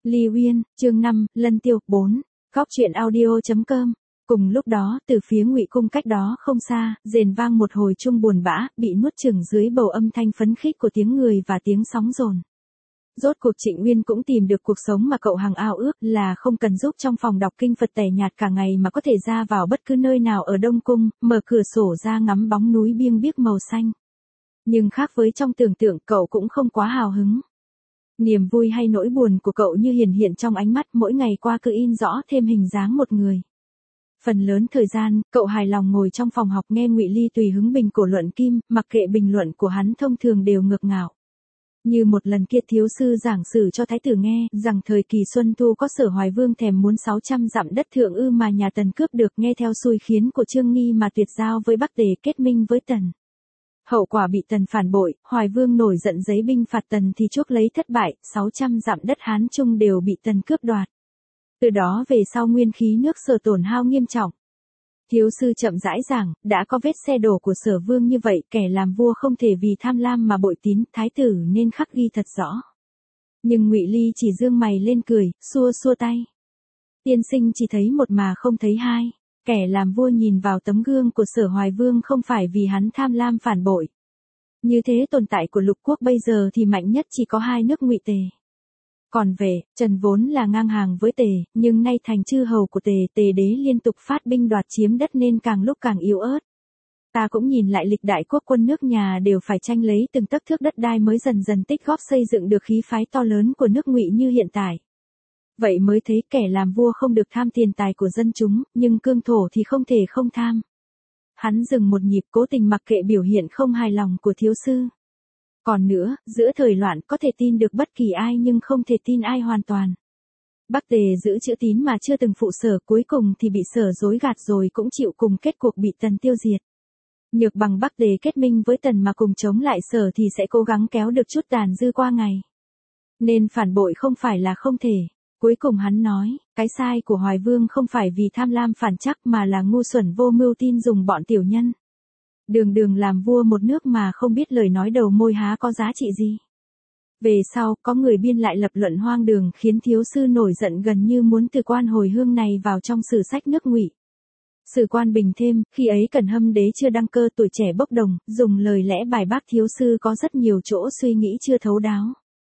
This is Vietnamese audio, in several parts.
Ly Uyên, chương 5, Lân Tiêu, 4. Góc truyện audio.com. Cùng lúc đó, từ phía Ngụy cung cách đó không xa, rền vang một hồi chuông buồn bã, bị nuốt chửng dưới bầu âm thanh phấn khích của tiếng người và tiếng sóng dồn. Rốt cuộc Trịnh Nguyên cũng tìm được cuộc sống mà cậu hằng ao ước, là không cần giúp trong phòng đọc kinh Phật tẻ nhạt cả ngày mà có thể ra vào bất cứ nơi nào ở Đông Cung, mở cửa sổ ra ngắm bóng núi biêng biếc màu xanh. Nhưng khác với trong tưởng tượng, cậu cũng không quá hào hứng. Niềm vui hay nỗi buồn của cậu như hiển hiện trong ánh mắt, mỗi ngày qua cứ in rõ thêm hình dáng một người. Phần lớn thời gian, cậu hài lòng ngồi trong phòng học nghe Ngụy Ly tùy hứng bình cổ luận kim, mặc kệ bình luận của hắn thông thường đều ngược ngạo. Như một lần kia thiếu sư giảng sử cho thái tử nghe, rằng thời kỳ Xuân Thu có Sở Hoài Vương thèm muốn 600 dặm đất thượng ư mà nhà Tần cướp được, nghe theo xui khiến của Trương Nghi mà tuyệt giao với Bắc Tề, kết minh với Tần. Hậu quả bị Tần phản bội, Hoài Vương nổi giận giấy binh phạt Tần thì chuốc lấy thất bại, 600 dặm đất Hán Trung đều bị Tần cướp đoạt. Từ đó về sau nguyên khí nước Sở tổn hao nghiêm trọng. Thiếu sư chậm rãi giảng, đã có vết xe đổ của Sở Vương như vậy, kẻ làm vua không thể vì tham lam mà bội tín, thái tử nên khắc ghi thật rõ. Nhưng Ngụy Ly chỉ dương mày lên cười, xua xua tay. Tiên sinh chỉ thấy một mà không thấy hai. Kẻ làm vua nhìn vào tấm gương của Sở Hoài Vương không phải vì hắn tham lam phản bội. Như thế tồn tại của lục quốc bây giờ thì mạnh nhất chỉ có hai nước Ngụy Tề. Còn về, Trần vốn là ngang hàng với Tề, nhưng nay thành chư hầu của Tề, Tề đế liên tục phát binh đoạt chiếm đất nên càng lúc càng yếu ớt. Ta cũng nhìn lại lịch đại quốc quân nước nhà đều phải tranh lấy từng tấc thước đất đai mới dần dần tích góp xây dựng được khí phái to lớn của nước Ngụy như hiện tại. Vậy mới thấy kẻ làm vua không được tham tiền tài của dân chúng, nhưng cương thổ thì không thể không tham. Hắn dừng một nhịp, cố tình mặc kệ biểu hiện không hài lòng của thiếu sư. Còn nữa, giữa thời loạn có thể tin được bất kỳ ai nhưng không thể tin ai hoàn toàn. Bắc Tề giữ chữ tín mà chưa từng phụ Sở, cuối cùng thì bị Sở dối gạt rồi cũng chịu cùng kết cuộc bị Tần tiêu diệt. Nhược bằng Bắc Tề kết minh với Tần mà cùng chống lại Sở thì sẽ cố gắng kéo được chút tàn dư qua ngày. Nên phản bội không phải là không thể. Cuối cùng hắn nói, cái sai của Hoài Vương không phải vì tham lam phản chắc mà là ngu xuẩn vô mưu tin dùng bọn tiểu nhân. Đường đường làm vua một nước mà không biết lời nói đầu môi há có giá trị gì. Về sau, có người biên lại lập luận hoang đường khiến thiếu sư nổi giận gần như muốn từ quan hồi hương này vào trong sử sách nước Ngụy. Sử quan bình thêm, khi ấy Cẩn Hâm đế chưa đăng cơ, tuổi trẻ bốc đồng, dùng lời lẽ bài bác thiếu sư có rất nhiều chỗ suy nghĩ chưa thấu đáo.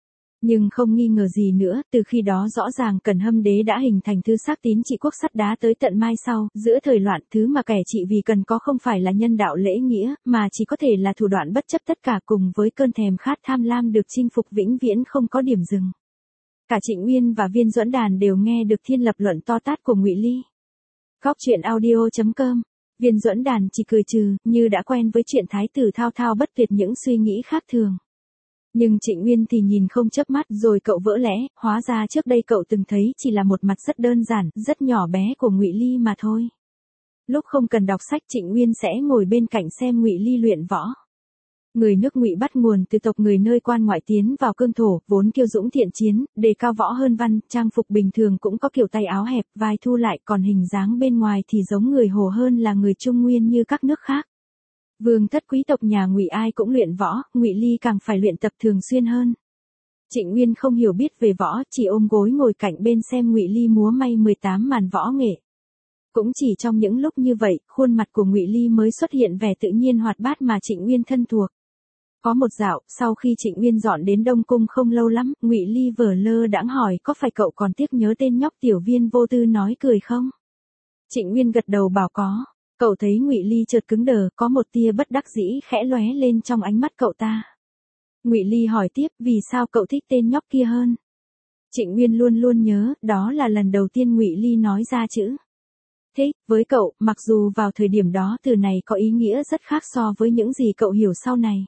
Nhưng không nghi ngờ gì nữa, từ khi đó rõ ràng Cẩn Hâm đế đã hình thành thứ xác tín trị quốc sắt đá tới tận mai sau, giữa thời loạn, thứ mà kẻ trị vì cần có không phải là nhân đạo lễ nghĩa, mà chỉ có thể là thủ đoạn bất chấp tất cả cùng với cơn thèm khát tham lam được chinh phục vĩnh viễn không có điểm dừng. Cả Trịnh Nguyên và Viên Duẫn Đàn đều nghe được thiên lập luận to tát của Ngụy Ly. Góc truyện audio.com. Viên Duẫn Đàn chỉ cười trừ, như đã quen với chuyện thái tử thao thao bất tuyệt những suy nghĩ khác thường. Nhưng Trịnh Nguyên thì nhìn không chớp mắt, rồi cậu vỡ lẽ, hóa ra trước đây cậu từng thấy chỉ là một mặt rất đơn giản, rất nhỏ bé của Ngụy Ly mà thôi. Lúc không cần đọc sách, Trịnh Nguyên sẽ ngồi bên cạnh xem Ngụy Ly luyện võ. Người nước Ngụy bắt nguồn từ tộc người nơi quan ngoại tiến vào cương thổ, vốn kiêu dũng thiện chiến, đề cao võ hơn văn, trang phục bình thường cũng có kiểu tay áo hẹp, vai thu lại, còn hình dáng bên ngoài thì giống người Hồ hơn là người Trung Nguyên như các nước khác. Vương thất quý tộc nhà Ngụy ai cũng luyện võ, Ngụy Ly càng phải luyện tập thường xuyên hơn. Trịnh Nguyên không hiểu biết về võ, chỉ ôm gối ngồi cạnh bên xem Ngụy Ly múa may 18 màn võ nghệ. Cũng chỉ trong những lúc như vậy, khuôn mặt của Ngụy Ly mới xuất hiện vẻ tự nhiên hoạt bát mà Trịnh Nguyên thân thuộc. Có một dạo, sau khi Trịnh Nguyên dọn đến Đông Cung không lâu lắm, Ngụy Ly vờ lơ đãng hỏi có phải cậu còn tiếc nhớ tên nhóc tiểu Viên vô tư nói cười không? Trịnh Nguyên gật đầu bảo có. Cậu thấy Ngụy Ly chợt cứng đờ, có một tia bất đắc dĩ khẽ lóe lên trong ánh mắt cậu ta. Ngụy Ly hỏi tiếp, vì sao cậu thích tên nhóc kia hơn? Trịnh Nguyên luôn luôn nhớ, đó là lần đầu tiên Ngụy Ly nói ra chữ thích với cậu, mặc dù vào thời điểm đó từ này có ý nghĩa rất khác so với những gì cậu hiểu sau này.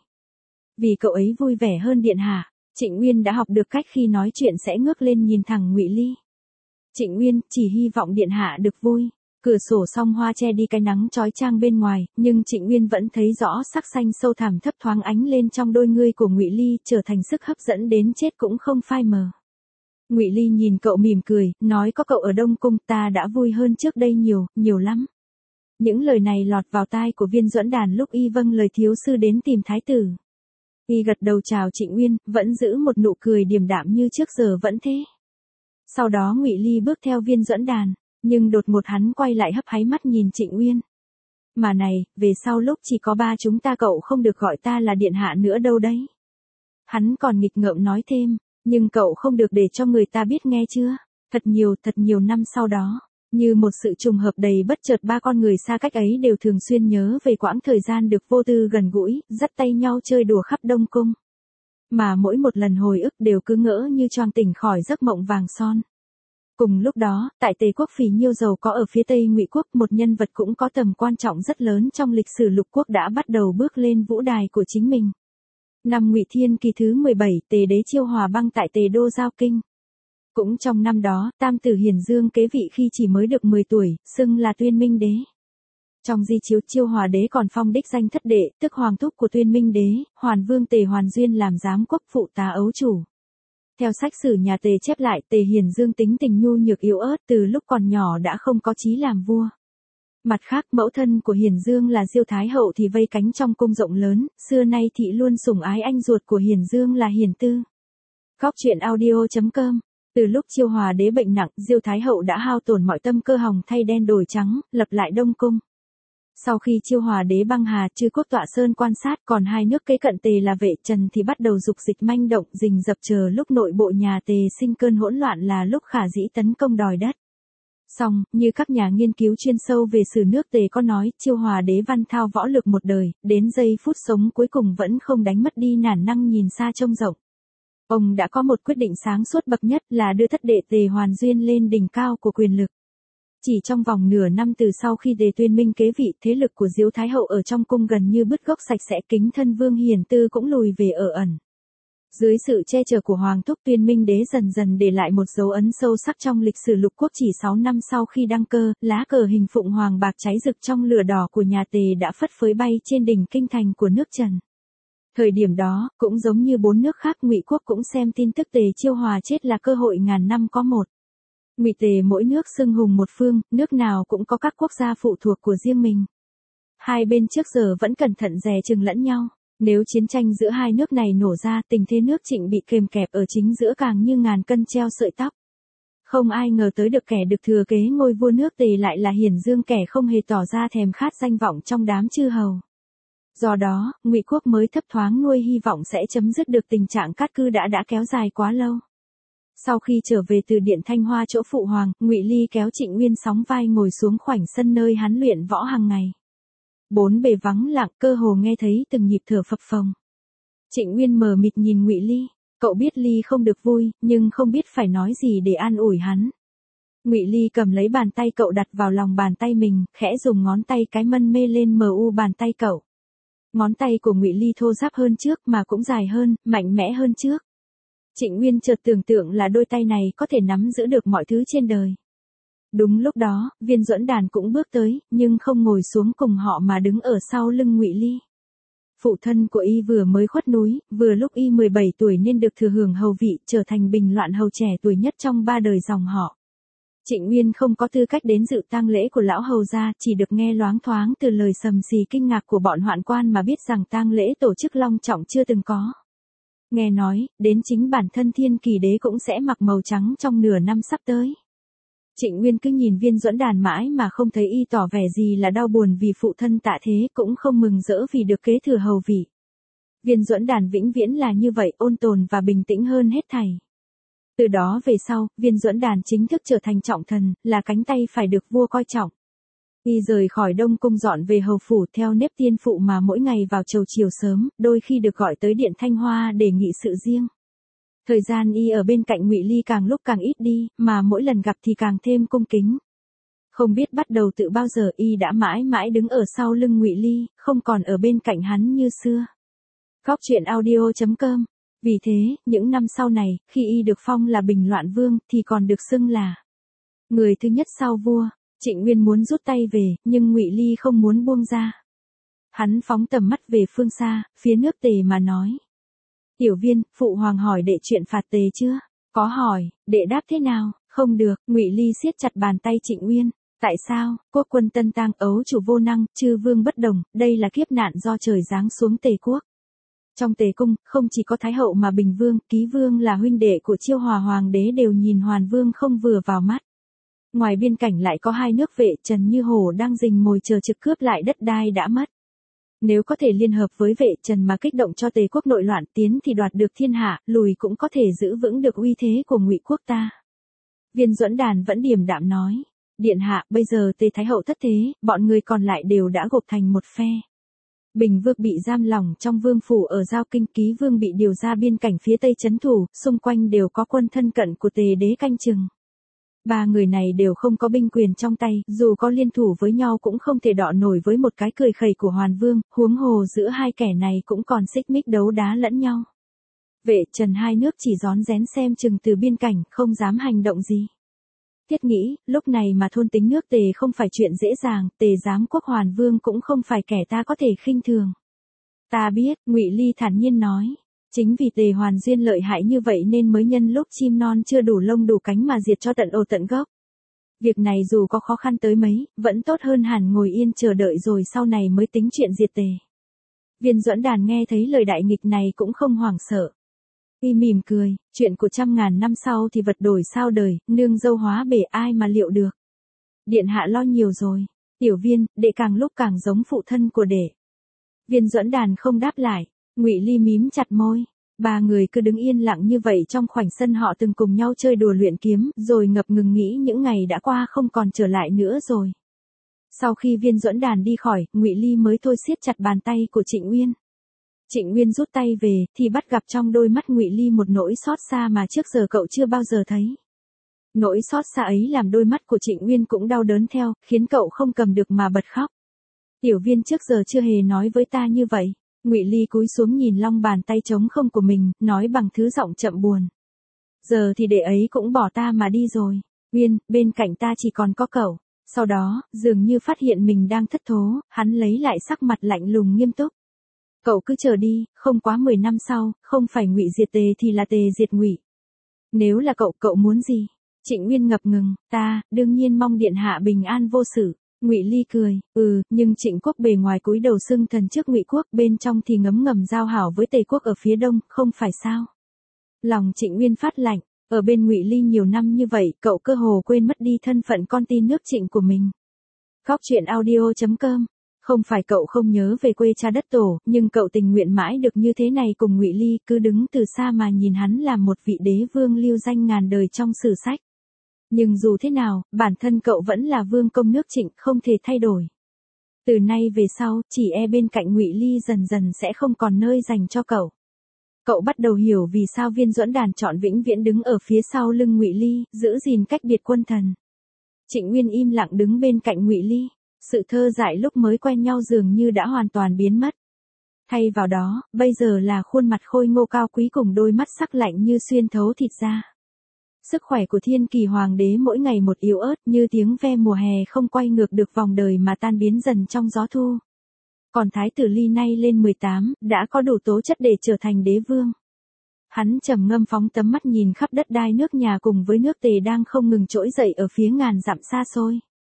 Vì cậu ấy vui vẻ hơn điện hạ. Trịnh Nguyên đã học được cách khi nói chuyện sẽ ngước lên nhìn thẳng Ngụy Ly. Trịnh Nguyên, chỉ hy vọng điện hạ được vui. Cửa sổ song hoa che đi cái nắng chói chang bên ngoài, nhưng Trịnh Nguyên vẫn thấy rõ sắc xanh sâu thẳm thấp thoáng ánh lên trong đôi ngươi của Ngụy Ly, trở thành sức hấp dẫn đến chết cũng không phai mờ. Ngụy Ly nhìn cậu mỉm cười, nói có cậu ở Đông Cung ta đã vui hơn trước đây nhiều, nhiều lắm. Những lời này lọt vào tai của Viên Duẫn Đàn lúc y vâng lời thiếu sư đến tìm thái tử. Y gật đầu chào Trịnh Nguyên, vẫn giữ một nụ cười điềm đạm như trước giờ vẫn thế. Sau đó Ngụy Ly bước theo Viên Duẫn Đàn, nhưng đột ngột hắn quay lại hấp háy mắt nhìn Trịnh Uyên. Mà này, về sau lúc chỉ có ba chúng ta cậu không được gọi ta là điện hạ nữa đâu đấy. Hắn còn nghịch ngợm nói thêm, nhưng cậu không được để cho người ta biết nghe chưa? Thật nhiều năm sau đó, như một sự trùng hợp đầy bất chợt, ba con người xa cách ấy đều thường xuyên nhớ về quãng thời gian được vô tư gần gũi, dắt tay nhau chơi đùa khắp Đông Cung. Mà mỗi một lần hồi ức đều cứ ngỡ như choàng tỉnh khỏi giấc mộng vàng son. Cùng lúc đó, tại Tề quốc phì nhiêu giàu có ở phía Tây Ngụy quốc, một nhân vật cũng có tầm quan trọng rất lớn trong lịch sử lục quốc đã bắt đầu bước lên vũ đài của chính mình. Năm Ngụy Thiên kỳ thứ 17, Tề đế Chiêu Hòa băng tại Tề đô giao kinh. Cũng trong năm đó, tam tử Hiền Dương kế vị khi chỉ mới được 10 tuổi, xưng là Tuyên Minh đế. Trong di chiếu, Chiêu Hòa đế còn phong đích danh thất đệ, tức hoàng thúc của Tuyên Minh đế, Hoàn Vương Tề Hoàn Duyên làm giám quốc phụ tá ấu chủ. Theo sách sử nhà Tề chép lại, Tề Hiền Dương tính tình nhu nhược yếu ớt, từ lúc còn nhỏ đã không có chí làm vua. Mặt khác, mẫu thân của Hiền Dương là Diêu Thái hậu thì vây cánh trong cung rộng lớn, xưa nay thị luôn sủng ái anh ruột của Hiền Dương là Hiền Tư. Góc truyện audio.com. Từ lúc Chiêu Hòa đế bệnh nặng, Diêu Thái hậu đã hao tổn mọi tâm cơ hòng thay đen đổi trắng, lập lại Đông Cung. Sau khi Chiêu Hòa đế băng hà, Chư quốc tọa sơn quan sát, còn hai nước kế cận Tề là Vệ Trần thì bắt đầu dục dịch manh động, rình rập, chờ lúc nội bộ nhà Tề sinh cơn hỗn loạn là lúc khả dĩ tấn công đòi đất. Song, như các nhà nghiên cứu chuyên sâu về sử nước Tề có nói, Chiêu Hòa đế văn thao võ lực một đời, đến giây phút sống cuối cùng vẫn không đánh mất đi nản năng nhìn xa trông rộng. Ông đã có một quyết định sáng suốt bậc nhất là đưa thất đệ Tề Hoàn Duyên lên đỉnh cao của quyền lực. Chỉ trong vòng nửa năm từ sau khi Tề Tuyên Minh kế vị, thế lực của Diêu Thái hậu ở trong cung gần như bứt gốc sạch sẽ, kính thân Vương Hiền Tư cũng lùi về ở ẩn. Dưới sự che chở của Hoàng thúc, Tuyên Minh đế dần dần để lại một dấu ấn sâu sắc trong lịch sử lục quốc. Chỉ 6 năm sau khi đăng cơ, lá cờ hình phụng hoàng bạc cháy rực trong lửa đỏ của nhà Tề đã phất phới bay trên đỉnh kinh thành của nước Trần. Thời điểm đó, cũng giống như 4 nước khác, Ngụy quốc cũng xem tin tức Tề Chiêu Hòa chết là cơ hội ngàn năm có một. Ngụy Tề mỗi nước xưng hùng một phương, nước nào cũng có các quốc gia phụ thuộc của riêng mình. Hai bên trước giờ vẫn cẩn thận dè chừng lẫn nhau. Nếu chiến tranh giữa hai nước này nổ ra, tình thế nước Trịnh bị kềm kẹp ở chính giữa càng như ngàn cân treo sợi tóc. Không ai ngờ tới được kẻ được thừa kế ngôi vua nước Tề lại là Hiền Dương, kẻ không hề tỏ ra thèm khát danh vọng trong đám chư hầu. Do đó, Ngụy quốc mới thấp thoáng nuôi hy vọng sẽ chấm dứt được tình trạng cát cư đã kéo dài quá lâu. Sau khi trở về từ Điện Thanh Hoa chỗ phụ hoàng, Ngụy Ly kéo Trịnh Uyên sóng vai ngồi xuống khoảnh sân nơi hắn luyện võ hàng ngày. Bốn bề vắng lặng, cơ hồ nghe thấy từng nhịp thở phập phồng. Trịnh Uyên mờ mịt nhìn Ngụy Ly, cậu biết Ly không được vui, nhưng không biết phải nói gì để an ủi hắn. Ngụy Ly cầm lấy bàn tay cậu đặt vào lòng bàn tay mình, khẽ dùng ngón tay cái mân mê lên bàn tay cậu. Ngón tay của Ngụy Ly thô ráp hơn trước mà cũng dài hơn, mạnh mẽ hơn trước. Trịnh Uyên chợt tưởng tượng là đôi tay này có thể nắm giữ được mọi thứ trên đời. Đúng lúc đó, Viên Duẫn Đàn cũng bước tới, nhưng không ngồi xuống cùng họ mà đứng ở sau lưng Ngụy Ly. Phụ thân của y vừa mới khuất núi, vừa lúc y 17 tuổi nên được thừa hưởng hầu vị, trở thành bình loạn hầu trẻ tuổi nhất trong 3 đời dòng họ. Trịnh Uyên không có tư cách đến dự tang lễ của lão hầu gia, chỉ được nghe loáng thoáng từ lời sầm xì kinh ngạc của bọn hoạn quan mà biết rằng tang lễ tổ chức long trọng chưa từng có. Nghe nói, đến chính bản thân Thiên Kỳ đế cũng sẽ mặc màu trắng trong nửa năm sắp tới. Trịnh Uyên cứ nhìn Viên Duẫn Đàn mãi mà không thấy y tỏ vẻ gì là đau buồn vì phụ thân tạ thế, cũng không mừng rỡ vì được kế thừa hầu vị. Viên Duẫn Đàn vĩnh viễn là như vậy, ôn tồn và bình tĩnh hơn hết thảy. Từ đó về sau, Viên Duẫn Đàn chính thức trở thành trọng thần, là cánh tay phải được vua coi trọng. Y rời khỏi Đông Cung dọn về hầu phủ theo nếp tiên phụ mà mỗi ngày vào chầu chiều sớm, đôi khi được gọi tới Điện Thanh Hoa để nghị sự riêng. Thời gian y ở bên cạnh Ngụy Ly càng lúc càng ít đi, mà mỗi lần gặp thì càng thêm cung kính. Không biết bắt đầu từ bao giờ y đã mãi mãi đứng ở sau lưng Ngụy Ly, không còn ở bên cạnh hắn như xưa. Góc truyện audio.com. Vì thế, những năm sau này, khi y được phong là Bình Loạn Vương, thì còn được xưng là người thứ nhất sau vua. Trịnh Uyên muốn rút tay về, nhưng Ngụy Ly không muốn buông ra. Hắn phóng tầm mắt về phương xa, phía nước Tề mà nói. Tiểu Viên, phụ hoàng hỏi đệ chuyện phạt Tề chưa? Có hỏi, đệ đáp thế nào? Không được. Ngụy Ly siết chặt bàn tay Trịnh Uyên. Tại sao? Quốc quân tân tang, ấu chủ vô năng, chư vương bất đồng, đây là kiếp nạn do trời giáng xuống Tề quốc. Trong Tề cung, không chỉ có Thái hậu mà Bình Vương, Ký Vương là huynh đệ của Chiêu Hòa Hoàng đế đều nhìn Hoàn Vương không vừa vào mắt. Ngoài biên cảnh lại có hai nước Vệ Trần như hổ đang rình mồi chờ trực cướp lại đất đai đã mất. Nếu có thể liên hợp với Vệ Trần mà kích động cho Tề quốc nội loạn, tiến thì đoạt được thiên hạ, lùi cũng có thể giữ vững được uy thế của Ngụy quốc ta. Viên Duẫn Đàn vẫn điềm đạm nói, điện hạ, bây giờ Tề Thái hậu thất thế, bọn người còn lại đều đã gộp thành một phe. Bình Vương bị giam lỏng trong vương phủ ở Giao Kinh, Ký Vương bị điều ra biên cảnh phía tây trấn thủ, xung quanh đều có quân thân cận của Tề đế canh chừng. Ba người này đều không có binh quyền trong tay, dù có liên thủ với nhau cũng không thể đọ nổi với một cái cười khẩy của Hoàn Vương, huống hồ giữa hai kẻ này cũng còn xích mích đấu đá lẫn nhau. Vệ Trần hai nước chỉ rón rén xem chừng từ biên cảnh, không dám hành động gì. Thiết nghĩ, lúc này mà thôn tính nước Tề không phải chuyện dễ dàng, Tề giám quốc Hoàn Vương cũng không phải kẻ ta có thể khinh thường. Ta biết, Ngụy Ly thản nhiên nói. Chính vì Tề Hoàn duyên lợi hại như vậy nên mới nhân lúc chim non chưa đủ lông đủ cánh mà diệt cho tận ổ tận gốc. Việc này dù có khó khăn tới mấy, vẫn tốt hơn hẳn ngồi yên chờ đợi rồi sau này mới tính chuyện diệt Tề. Viên Duẫn Đàn nghe thấy lời đại nghịch này cũng không hoảng sợ. Y mỉm cười, chuyện của 100.000 năm sau thì vật đổi sao đời, nương dâu hóa bể ai mà liệu được. Điện hạ lo nhiều rồi, Tiểu Viên, đệ càng lúc càng giống phụ thân của đệ. Viên Duẫn Đàn không đáp lại. Ngụy Ly mím chặt môi, ba người cứ đứng yên lặng như vậy trong khoảnh sân họ từng cùng nhau chơi đùa luyện kiếm, rồi ngập ngừng nghĩ những ngày đã qua không còn trở lại nữa rồi. Sau khi Viên Duẫn Đàn đi khỏi, Ngụy Ly mới thôi siết chặt bàn tay của Trịnh Uyên. Trịnh Uyên rút tay về, thì bắt gặp trong đôi mắt Ngụy Ly một nỗi xót xa mà trước giờ cậu chưa bao giờ thấy. Nỗi xót xa ấy làm đôi mắt của Trịnh Uyên cũng đau đớn theo, khiến cậu không cầm được mà bật khóc. Tiểu Viên trước giờ chưa hề nói với ta như vậy. Ngụy Ly cúi xuống nhìn long bàn tay trống không của mình, nói bằng thứ giọng chậm buồn. Giờ thì đệ ấy cũng bỏ ta mà đi rồi. Uyên, bên cạnh ta chỉ còn có cậu. Sau đó, dường như phát hiện mình đang thất thố, hắn lấy lại sắc mặt lạnh lùng nghiêm túc. Cậu cứ chờ đi, không quá 10 năm sau, không phải Ngụy diệt Tề thì là Tề diệt Ngụy. Nếu là cậu muốn gì? Trịnh Uyên ngập ngừng, ta, đương nhiên mong điện hạ bình an vô sự. Ngụy Ly cười, nhưng Trịnh quốc bề ngoài cúi đầu xưng thần trước Ngụy quốc, bên trong thì ngấm ngầm giao hảo với Tề quốc ở phía đông, không phải sao? Lòng Trịnh Uyên phát lạnh, ở bên Ngụy Ly nhiều năm như vậy, cậu cơ hồ quên mất đi thân phận con tin nước Trịnh của mình. Góc truyện audio.com. Không phải cậu không nhớ về quê cha đất tổ, nhưng cậu tình nguyện mãi được như thế này cùng Ngụy Ly, cứ đứng từ xa mà nhìn hắn làm một vị đế vương lưu danh ngàn đời trong sử sách. Nhưng dù thế nào, bản thân cậu vẫn là vương công nước Trịnh, không thể thay đổi. Từ nay về sau, chỉ bên cạnh Ngụy Ly dần dần sẽ không còn nơi dành cho cậu. Cậu bắt đầu hiểu vì sao Viên Duẫn Đàn chọn vĩnh viễn đứng ở phía sau lưng Ngụy Ly, giữ gìn cách biệt quân thần. Trịnh Nguyên im lặng đứng bên cạnh Ngụy Ly, sự thơ dại lúc mới quen nhau dường như đã hoàn toàn biến mất. Thay vào đó, bây giờ là khuôn mặt khôi ngô cao quý cùng đôi mắt sắc lạnh như xuyên thấu thịt da. Sức khỏe của Thiên Kỳ Hoàng đế mỗi ngày một yếu ớt như tiếng ve mùa hè không quay ngược được vòng đời mà tan biến dần trong gió thu. Còn Thái tử Ly nay lên 18, đã có đủ tố chất để trở thành đế vương. Hắn trầm ngâm phóng tấm mắt nhìn khắp đất đai nước nhà cùng với nước Tề đang không ngừng trỗi dậy ở phía ngàn dặm xa xôi.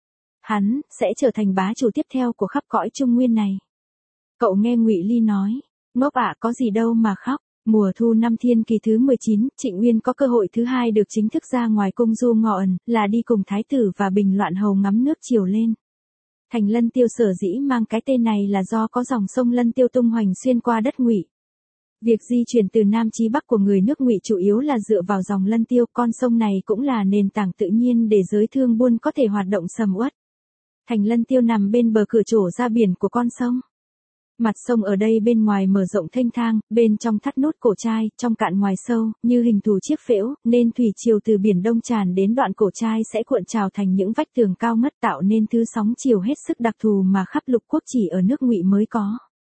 Hắn sẽ trở thành bá chủ tiếp theo của khắp cõi Trung Nguyên này. Cậu nghe Ngụy Ly nói, ngốc ạ, có gì đâu mà khóc. Mùa thu năm Thiên Kỳ thứ 19, Trịnh Nguyên có cơ hội thứ hai được chính thức ra ngoài cung du ngọ ẩn, là đi cùng Thái tử và Bình Loạn Hầu ngắm nước chiều lên. Thành Lân Tiêu sở dĩ mang cái tên này là do có dòng sông Lân Tiêu tung hoành xuyên qua đất Ngụy. Việc di chuyển từ Nam chí Bắc của người nước Ngụy chủ yếu là dựa vào dòng Lân Tiêu, con sông này cũng là nền tảng tự nhiên để giới thương buôn có thể hoạt động sầm uất. Thành Lân Tiêu nằm bên bờ cửa trổ ra biển của con sông. Mặt sông ở đây bên ngoài mở rộng thênh thang, bên trong thắt nút cổ trai, trong cạn ngoài sâu, như hình thù chiếc phễu, nên thủy triều từ biển Đông tràn đến đoạn cổ trai sẽ cuộn trào thành những vách tường cao ngất tạo nên thứ sóng chiều hết sức đặc thù mà khắp lục quốc chỉ ở nước Ngụy mới có.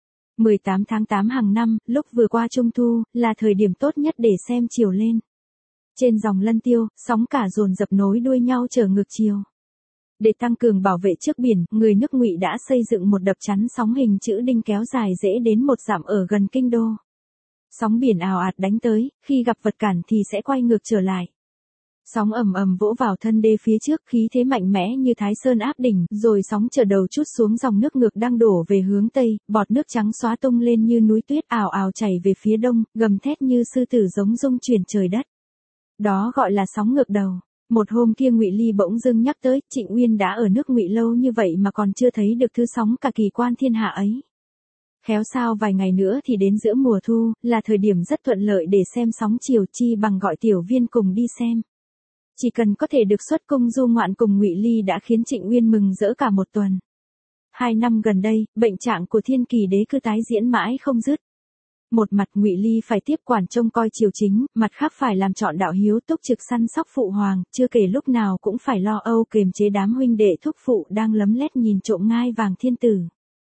18 tháng 8 hàng năm, lúc vừa qua Trung Thu, là thời điểm tốt nhất để xem chiều lên. Trên dòng Lân Tiêu, sóng cả dồn dập nối đuôi nhau trở ngược chiều. Để tăng cường bảo vệ trước biển, người nước Ngụy đã xây dựng một đập chắn sóng hình chữ đinh kéo dài dễ đến 1 dặm ở gần kinh đô. Sóng biển ào ạt đánh tới, khi gặp vật cản thì sẽ quay ngược trở lại. Sóng ầm ầm vỗ vào thân đê phía trước, khí thế mạnh mẽ như Thái Sơn áp đỉnh, rồi sóng chở đầu trút xuống dòng nước ngược đang đổ về hướng tây, bọt nước trắng xóa tung lên như núi tuyết ào ào chảy về phía đông, gầm thét như sư tử giống rung chuyển trời đất. Đó gọi là sóng ngược đầu. Một hôm kia Ngụy Ly bỗng dưng nhắc tới, Trịnh Uyên đã ở nước Ngụy lâu như vậy mà còn chưa thấy được thứ sóng cả kỳ quan thiên hạ ấy. Khéo sao vài ngày nữa thì đến giữa mùa thu, là thời điểm rất thuận lợi để xem sóng chiều, chi bằng gọi Tiểu Viên cùng đi xem. Chỉ cần có thể được xuất cung du ngoạn cùng Ngụy Ly đã khiến Trịnh Uyên mừng rỡ cả một tuần. 2 năm gần đây, bệnh trạng của Thiên Kỳ đế cứ tái diễn mãi không dứt. Một mặt Ngụy Ly phải tiếp quản trông coi triều chính, mặt khác phải làm trọn đạo hiếu túc trực săn sóc phụ hoàng, chưa kể lúc nào cũng phải lo âu kiềm chế đám huynh đệ thúc phụ đang lấm lét nhìn trộm ngai vàng thiên tử.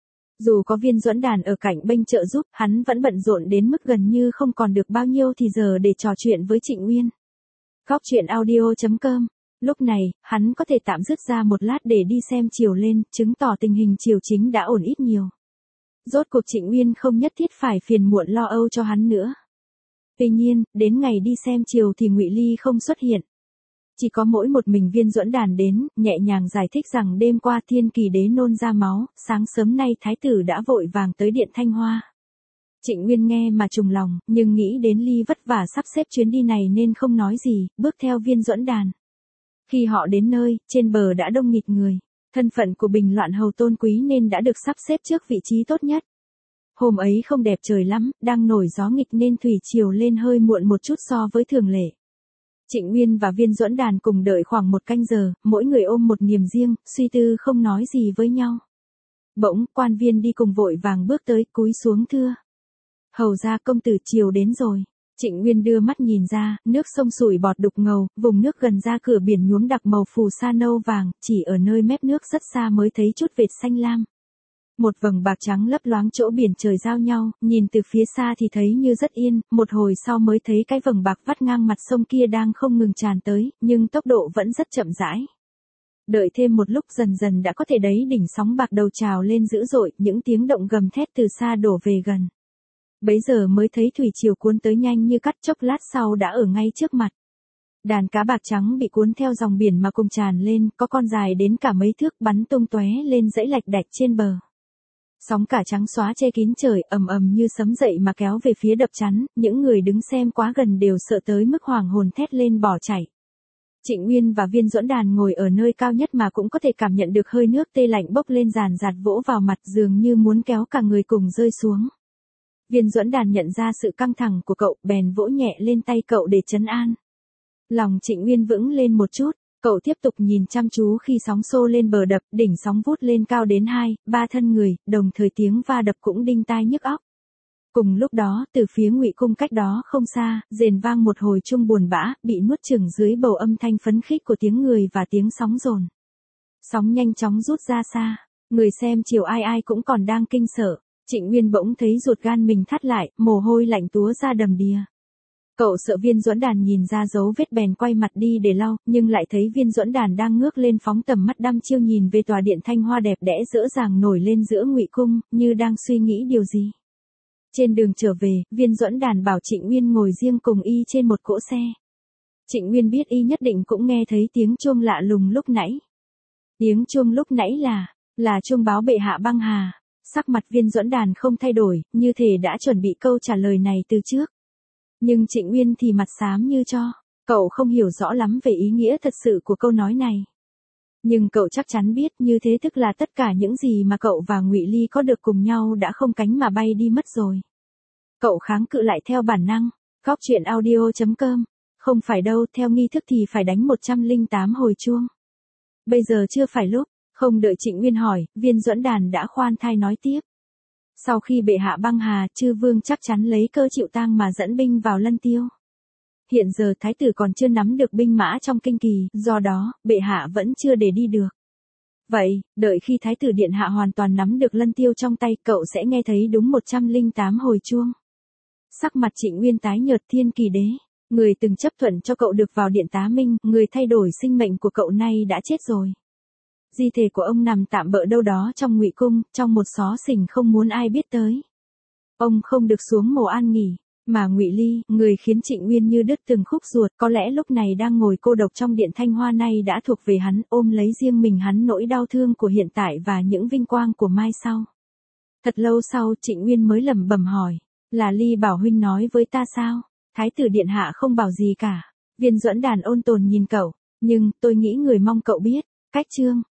Dù có Viên Duẫn Đàn ở cạnh bênh trợ giúp, hắn vẫn bận rộn đến mức gần như không còn được bao nhiêu thì giờ để trò chuyện với Trịnh Uyên. Góc truyện audio.com. Lúc này, hắn có thể tạm dứt ra một lát để đi xem chiều lên, chứng tỏ tình hình triều chính đã ổn ít nhiều. Rốt cuộc Trịnh Uyên không nhất thiết phải phiền muộn lo âu cho hắn nữa. Tuy nhiên, đến ngày đi xem chiều thì Ngụy Ly không xuất hiện. Chỉ có mỗi một mình Viên Duẫn Đàn đến, nhẹ nhàng giải thích rằng đêm qua Thiên Kỳ đế nôn ra máu, sáng sớm nay thái tử đã vội vàng tới điện Thanh Hoa. Trịnh Uyên nghe mà trùng lòng, nhưng nghĩ đến Ly vất vả sắp xếp chuyến đi này nên không nói gì, bước theo Viên Duẫn Đàn. Khi họ đến nơi, trên bờ đã đông nghịt người. Thân phận của Bình Loạn hầu tôn quý nên đã được sắp xếp trước vị trí tốt nhất. Hôm ấy không đẹp trời lắm, đang nổi gió nghịch nên thủy triều lên hơi muộn một chút so với thường lệ. Trịnh Uyên và Viên Duẫn Đàn cùng đợi khoảng 1 canh giờ, mỗi người ôm một niềm riêng, suy tư không nói gì với nhau. Bỗng, quan viên đi cùng vội vàng bước tới, cúi xuống thưa. Hầu ra công tử chiều đến rồi. Trịnh Uyên đưa mắt nhìn ra, nước sông sủi bọt đục ngầu, vùng nước gần ra cửa biển nhuốm đặc màu phù sa nâu vàng, chỉ ở nơi mép nước rất xa mới thấy chút vệt xanh lam. Một vầng bạc trắng lấp loáng chỗ biển trời giao nhau, nhìn từ phía xa thì thấy như rất yên, một hồi sau mới thấy cái vầng bạc vắt ngang mặt sông kia đang không ngừng tràn tới, nhưng tốc độ vẫn rất chậm rãi. Đợi thêm một lúc dần dần đã có thể thấy đỉnh sóng bạc đầu trào lên dữ dội, những tiếng động gầm thét từ xa đổ về gần. Bấy giờ mới thấy thủy triều cuốn tới nhanh như cắt, chốc lát sau đã ở ngay trước mặt. Đàn cá bạc trắng bị cuốn theo dòng biển mà cùng tràn lên, có con dài đến cả mấy thước bắn tung tóe lên dãy lạch đạch trên bờ. Sóng cả trắng xóa che kín trời, ầm ầm như sấm dậy mà kéo về phía đập chắn, những người đứng xem quá gần đều sợ tới mức hoảng hồn thét lên bỏ chạy. Trịnh Uyên và Viên Duẫn Đàn ngồi ở nơi cao nhất mà cũng có thể cảm nhận được hơi nước tê lạnh bốc lên ràn rạt vỗ vào mặt, dường như muốn kéo cả người cùng rơi xuống. Viên Duẫn Đàn nhận ra sự căng thẳng của cậu, bèn vỗ nhẹ lên tay cậu để trấn an. Lòng Trịnh Uyên vững lên một chút, cậu tiếp tục nhìn chăm chú khi sóng xô lên bờ đập, đỉnh sóng vút lên cao đến 2-3 thân người, đồng thời tiếng va đập cũng đinh tai nhức óc. Cùng lúc đó, từ phía Ngụy cung cách đó không xa, rền vang một hồi chuông buồn bã, bị nuốt chửng dưới bầu âm thanh phấn khích của tiếng người và tiếng sóng dồn. Sóng nhanh chóng rút ra xa, người xem chiều ai ai cũng còn đang kinh sợ. Trịnh Uyên bỗng thấy ruột gan mình thắt lại, mồ hôi lạnh túa ra đầm đìa. Cậu sợ Viên Duẫn Đàn nhìn ra dấu vết bèn quay mặt đi để lau, nhưng lại thấy Viên Duẫn Đàn đang ngước lên phóng tầm mắt đăm chiêu nhìn về tòa điện Thanh Hoa đẹp đẽ dễ dàng nổi lên giữa Ngụy cung, như đang suy nghĩ điều gì. Trên đường trở về, Viên Duẫn Đàn bảo Trịnh Uyên ngồi riêng cùng y trên một cỗ xe. Trịnh Uyên biết y nhất định cũng nghe thấy tiếng chuông lạ lùng lúc nãy. Tiếng chuông lúc nãy là chuông báo bệ hạ băng hà. Sắc mặt Viên Duẫn Đàn không thay đổi, như thể đã chuẩn bị câu trả lời này từ trước. Nhưng Trịnh Uyên thì mặt xám như tro, cậu không hiểu rõ lắm về ý nghĩa thật sự của câu nói này. Nhưng cậu chắc chắn biết như thế tức là tất cả những gì mà cậu và Ngụy Ly có được cùng nhau đã không cánh mà bay đi mất rồi. Cậu kháng cự lại theo bản năng. Góc truyện audio.com. Không phải đâu, theo nghi thức thì phải đánh 108 hồi chuông. Bây giờ chưa phải lúc. Không đợi Trịnh Uyên hỏi, Viên Duẫn Đàn đã khoan thai nói tiếp. Sau khi bệ hạ băng hà, chư vương chắc chắn lấy cơ chịu tang mà dẫn binh vào Lân Tiêu. Hiện giờ thái tử còn chưa nắm được binh mã trong kinh kỳ, do đó, bệ hạ vẫn chưa để đi được. Vậy, đợi khi thái tử điện hạ hoàn toàn nắm được Lân Tiêu trong tay, cậu sẽ nghe thấy đúng 108 hồi chuông. Sắc mặt Trịnh Uyên tái nhợt. Thiên Kỳ đế, người từng chấp thuận cho cậu được vào điện tá minh, người thay đổi sinh mệnh của cậu nay đã chết rồi. Di thể của ông nằm tạm bợ đâu đó trong Ngụy cung, trong một xó xỉnh không muốn ai biết tới. Ông không được xuống mồ an nghỉ, Mà Ngụy Ly, người khiến Trịnh Uyên như đứt từng khúc ruột, có lẽ lúc này đang ngồi cô độc trong điện Thanh Hoa này đã thuộc về hắn, ôm lấy riêng mình hắn nỗi đau thương của hiện tại và những vinh quang của mai sau. Thật lâu sau, Trịnh Uyên mới lẩm bẩm hỏi, là Ly Bảo huynh nói với ta sao? Thái tử điện hạ không bảo gì cả. Viên Duẫn Đàn ôn tồn nhìn cậu, nhưng tôi nghĩ người mong cậu biết, cách Trương